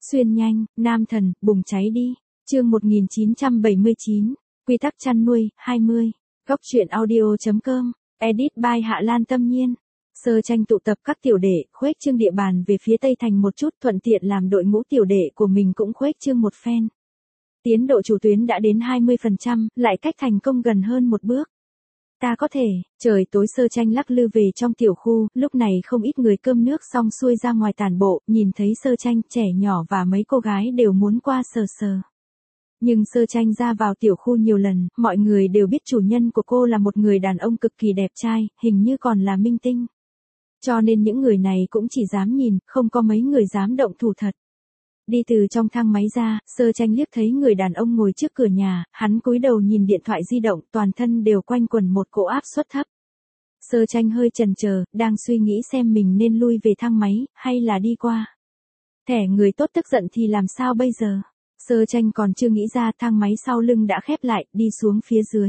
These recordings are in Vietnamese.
Xuyên nhanh, nam thần, bùng cháy đi. Chương 1979, quy tắc chăn nuôi, 20. Góc truyện audio.com, edit by Hạ Lan Tâm Nhiên. Sơ Tranh tụ tập các tiểu đệ, khuếch trương địa bàn về phía Tây Thành một chút, thuận tiện làm đội ngũ tiểu đệ của mình cũng khuếch trương một phen. Tiến độ chủ tuyến đã đến 20%, lại cách thành công gần hơn một bước. Ta có thể, trời tối Sơ Tranh lắc lư về trong tiểu khu, lúc này không ít người cơm nước xong xuôi ra ngoài tản bộ, nhìn thấy Sơ Tranh, trẻ nhỏ và mấy cô gái đều muốn qua sờ sờ. Nhưng Sơ Tranh ra vào tiểu khu nhiều lần, mọi người đều biết chủ nhân của cô là một người đàn ông cực kỳ đẹp trai, hình như còn là minh tinh. Cho nên những người này cũng chỉ dám nhìn, không có mấy người dám động thủ thật. Đi từ trong thang máy ra, Sơ Tranh liếc thấy người đàn ông ngồi trước cửa nhà, hắn cúi đầu nhìn điện thoại di động, toàn thân đều quanh quẩn một cỗ áp suất thấp. Sơ Tranh hơi chần chờ, đang suy nghĩ xem mình nên lui về thang máy, hay là đi qua. Thẻ người tốt tức giận thì làm sao bây giờ? Sơ Tranh còn chưa nghĩ ra, thang máy sau lưng đã khép lại, đi xuống phía dưới.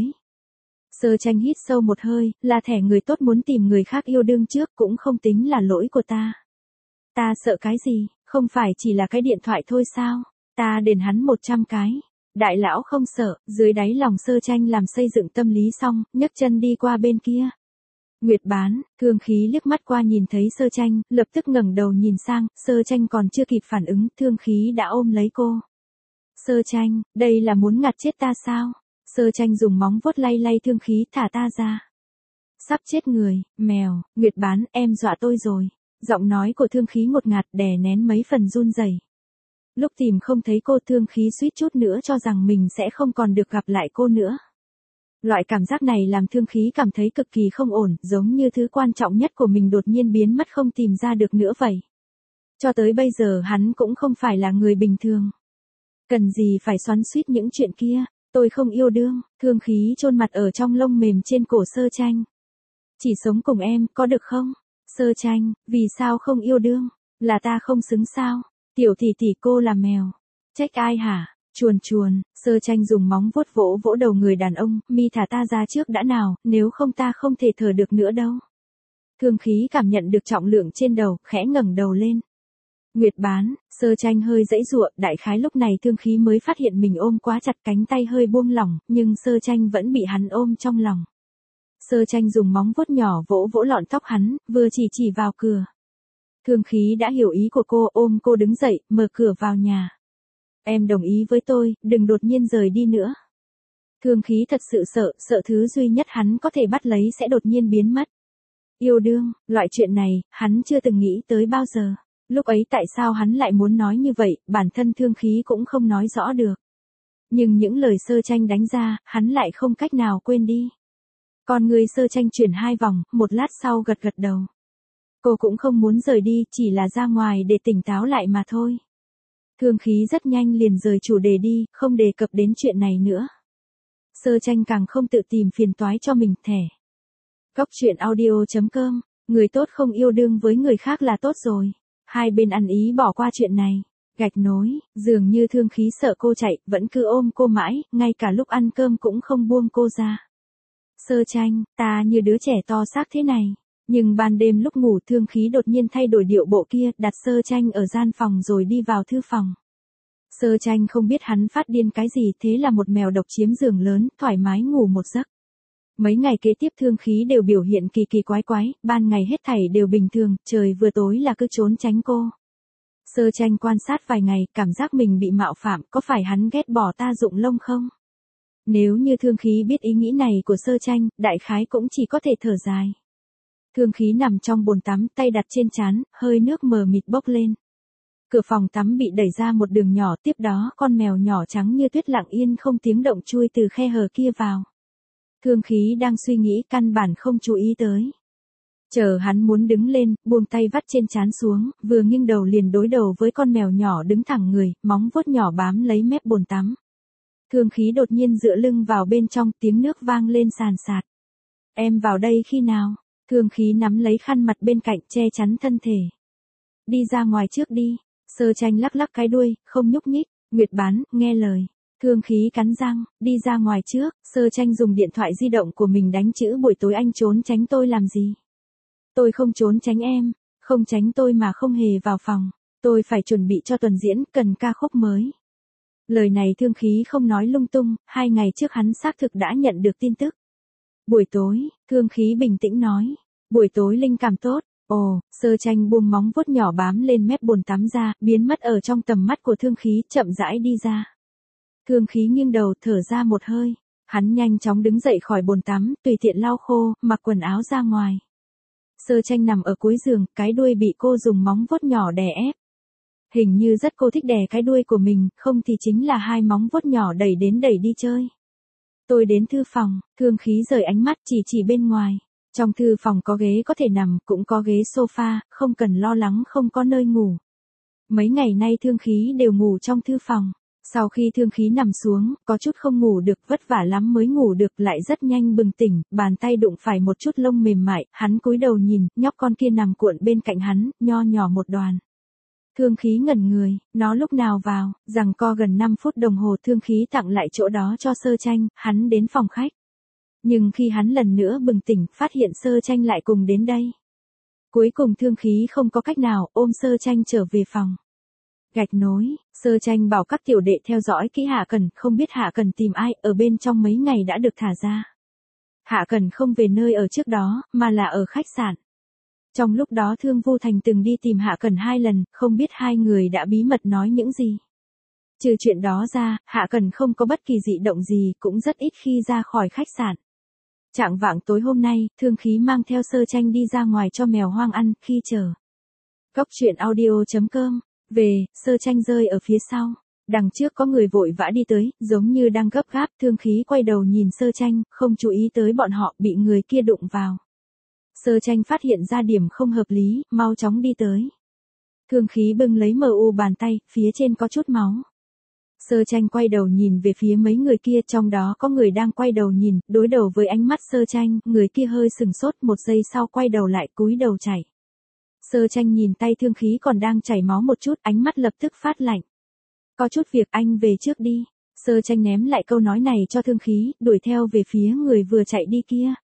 Sơ Tranh hít sâu một hơi, là thẻ người tốt muốn tìm người khác yêu đương trước, cũng không tính là lỗi của ta. Ta sợ cái gì, không phải chỉ là cái điện thoại thôi sao? Ta đền hắn 100 cái. Đại lão không sợ, dưới đáy lòng Sơ Tranh làm xây dựng tâm lý xong, nhấc chân đi qua bên kia. Nguyệt Bán, Thương Khí liếc mắt qua nhìn thấy Sơ Tranh, lập tức ngẩng đầu nhìn sang, Sơ Tranh còn chưa kịp phản ứng, Thương Khí đã ôm lấy cô. Sơ Tranh, đây là muốn ngạt chết ta sao? Sơ Tranh dùng móng vuốt lay lay Thương Khí, thả ta ra. Sắp chết người, mèo, Nguyệt Bán, em dọa tôi rồi. Giọng nói của Thương Khí ngột ngạt, đè nén mấy phần run rẩy. Lúc tìm không thấy cô, Thương Khí suýt chút nữa cho rằng mình sẽ không còn được gặp lại cô nữa. Loại cảm giác này làm Thương Khí cảm thấy cực kỳ không ổn, giống như thứ quan trọng nhất của mình đột nhiên biến mất không tìm ra được nữa vậy. Cho tới bây giờ hắn cũng không phải là người bình thường. Cần gì phải xoắn xuýt những chuyện kia, tôi không yêu đương. Thương Khí chôn mặt ở trong lông mềm trên cổ Sơ Tranh. Chỉ sống cùng em, có được không? Sơ Tranh, vì sao không yêu đương? Là ta không xứng sao? Tiểu tỷ tỷ cô là mèo. Trách ai hả? Chuồn chuồn, Sơ Tranh dùng móng vuốt vỗ vỗ đầu người đàn ông, mi thả ta ra trước đã nào, nếu không ta không thể thở được nữa đâu. Thương Khí cảm nhận được trọng lượng trên đầu, khẽ ngẩng đầu lên. Nguyệt Bán, Sơ Tranh hơi giãy giụa, đại khái lúc này Thương Khí mới phát hiện mình ôm quá chặt, cánh tay hơi buông lỏng, nhưng Sơ Tranh vẫn bị hắn ôm trong lòng. Sơ Tranh dùng móng vuốt nhỏ vỗ vỗ lọn tóc hắn, vừa chỉ vào cửa. Thương Khí đã hiểu ý của cô, ôm cô đứng dậy, mở cửa vào nhà. Em đồng ý với tôi, đừng đột nhiên rời đi nữa. Thương Khí thật sự sợ thứ duy nhất hắn có thể bắt lấy sẽ đột nhiên biến mất. Yêu đương, loại chuyện này, hắn chưa từng nghĩ tới bao giờ. Lúc ấy tại sao hắn lại muốn nói như vậy, bản thân Thương Khí cũng không nói rõ được. Nhưng những lời Sơ Tranh đánh ra, hắn lại không cách nào quên đi. Con người Sơ Tranh chuyển hai vòng, một lát sau gật đầu. Cô cũng không muốn rời đi, chỉ là ra ngoài để tỉnh táo lại mà thôi. Thương Khí rất nhanh liền rời chủ đề đi, không đề cập đến chuyện này nữa. Sơ Tranh càng không tự tìm phiền toái cho mình, thẻ. Góc truyện audio.com, người tốt không yêu đương với người khác là tốt rồi. Hai bên ăn ý bỏ qua chuyện này. Gạch nối, dường như Thương Khí sợ cô chạy, vẫn cứ ôm cô mãi, ngay cả lúc ăn cơm cũng không buông cô ra. Sơ Tranh, ta như đứa trẻ to xác thế này. Nhưng ban đêm lúc ngủ Thương Khí đột nhiên thay đổi điệu bộ kia, đặt Sơ Tranh ở gian phòng rồi đi vào thư phòng. Sơ Tranh không biết hắn phát điên cái gì, thế là một mèo độc chiếm giường lớn, thoải mái ngủ một giấc. Mấy ngày kế tiếp Thương Khí đều biểu hiện kỳ quái, ban ngày hết thảy đều bình thường, trời vừa tối là cứ trốn tránh cô. Sơ Tranh quan sát vài ngày, cảm giác mình bị mạo phạm, có phải hắn ghét bỏ ta rụng lông không? Nếu như Thương Khí biết ý nghĩ này của Sơ Tranh, đại khái cũng chỉ có thể thở dài. Thương Khí nằm trong bồn tắm, tay đặt trên trán, hơi nước mờ mịt bốc lên. Cửa phòng tắm bị đẩy ra một đường nhỏ, tiếp đó con mèo nhỏ trắng như tuyết lặng yên không tiếng động chui từ khe hở kia vào. Thương Khí đang suy nghĩ, căn bản không chú ý tới. Chờ hắn muốn đứng lên, buông tay vắt trên trán xuống, vừa nghiêng đầu liền đối đầu với con mèo nhỏ đứng thẳng người, móng vuốt nhỏ bám lấy mép bồn tắm. Thương Khí đột nhiên dựa lưng vào bên trong, tiếng nước vang lên sàn sạt. Em vào đây khi nào? Thương Khí nắm lấy khăn mặt bên cạnh che chắn thân thể. Đi ra ngoài trước đi. Sơ Tranh lắc cái đuôi, không nhúc nhích. Nguyệt Bán, nghe lời. Thương Khí cắn răng, đi ra ngoài trước. Sơ Tranh dùng điện thoại di động của mình đánh chữ buổi tối anh trốn tránh tôi làm gì? Tôi không trốn tránh em, không tránh tôi mà không hề vào phòng. Tôi phải chuẩn bị cho tuần diễn, cần ca khúc mới. Lời này Thương Khí không nói lung tung, 2 ngày trước hắn xác thực đã nhận được tin tức. Buổi tối, Thương Khí bình tĩnh nói. Buổi tối linh cảm tốt. Ồ, Sơ Tranh buông móng vuốt nhỏ bám lên mép bồn tắm ra, biến mất ở trong tầm mắt của Thương Khí, chậm rãi đi ra. Thương Khí nghiêng đầu thở ra một hơi. Hắn nhanh chóng đứng dậy khỏi bồn tắm, tùy tiện lau khô, mặc quần áo ra ngoài. Sơ Tranh nằm ở cuối giường, cái đuôi bị cô dùng móng vuốt nhỏ đè ép. Hình như rất cô thích đè cái đuôi của mình, không thì chính là 2 móng vuốt nhỏ đẩy đến đẩy đi chơi. Tôi đến thư phòng, Thương Khí rời ánh mắt chỉ bên ngoài. Trong thư phòng có ghế có thể nằm, cũng có ghế sofa, không cần lo lắng không có nơi ngủ. Mấy ngày nay Thương Khí đều ngủ trong thư phòng. Sau khi Thương Khí nằm xuống, có chút không ngủ được, vất vả lắm mới ngủ được, lại rất nhanh bừng tỉnh, bàn tay đụng phải một chút lông mềm mại, hắn cúi đầu nhìn, nhóc con kia nằm cuộn bên cạnh hắn, nho nhỏ một đoàn. Thương Khí ngẩn người, nó lúc nào vào, giằng co gần 5 phút đồng hồ Thương Khí tặng lại chỗ đó cho Sơ Tranh, hắn đến phòng khách. Nhưng khi hắn lần nữa bừng tỉnh, phát hiện Sơ Tranh lại cùng đến đây. Cuối cùng Thương Khí không có cách nào, ôm Sơ Tranh trở về phòng. Gạch nối, Sơ Tranh bảo các tiểu đệ theo dõi kỹ Hạ Cần, không biết Hạ Cần tìm ai, ở bên trong mấy ngày đã được thả ra. Hạ Cần không về nơi ở trước đó, mà là ở khách sạn. Trong lúc đó Thương Vu Thành từng đi tìm Hạ Cần 2 lần, không biết 2 người đã bí mật nói những gì. Trừ chuyện đó ra, Hạ Cần không có bất kỳ dị động gì, cũng rất ít khi ra khỏi khách sạn. Chạng vạng tối hôm nay, Thương Khí mang theo Sơ Tranh đi ra ngoài cho mèo hoang ăn, khi chờ. Góc truyện audio.com. Về, Sơ Tranh rơi ở phía sau. Đằng trước có người vội vã đi tới, giống như đang gấp gáp, Thương Khí quay đầu nhìn Sơ Tranh, không chú ý tới bọn họ, bị người kia đụng vào. Sơ Tranh phát hiện ra điểm không hợp lý, mau chóng đi tới. Thương Khí bưng lấy MU bàn tay, phía trên có chút máu. Sơ Tranh quay đầu nhìn về phía mấy người kia, trong đó có người đang quay đầu nhìn, đối đầu với ánh mắt Sơ Tranh, người kia hơi sừng sốt, 1 giây sau quay đầu lại cúi đầu chạy. Sơ Tranh nhìn tay Thương Khí còn đang chảy máu một chút, ánh mắt lập tức phát lạnh. Có chút việc anh về trước đi. Sơ Tranh ném lại câu nói này cho Thương Khí, đuổi theo về phía người vừa chạy đi kia.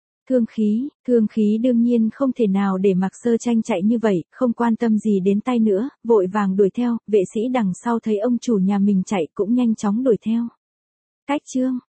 Thương Khí đương nhiên không thể nào để mặc Sơ Tranh chạy như vậy, không quan tâm gì đến tay nữa, vội vàng đuổi theo, vệ sĩ đằng sau thấy ông chủ nhà mình chạy cũng nhanh chóng đuổi theo. Cách chương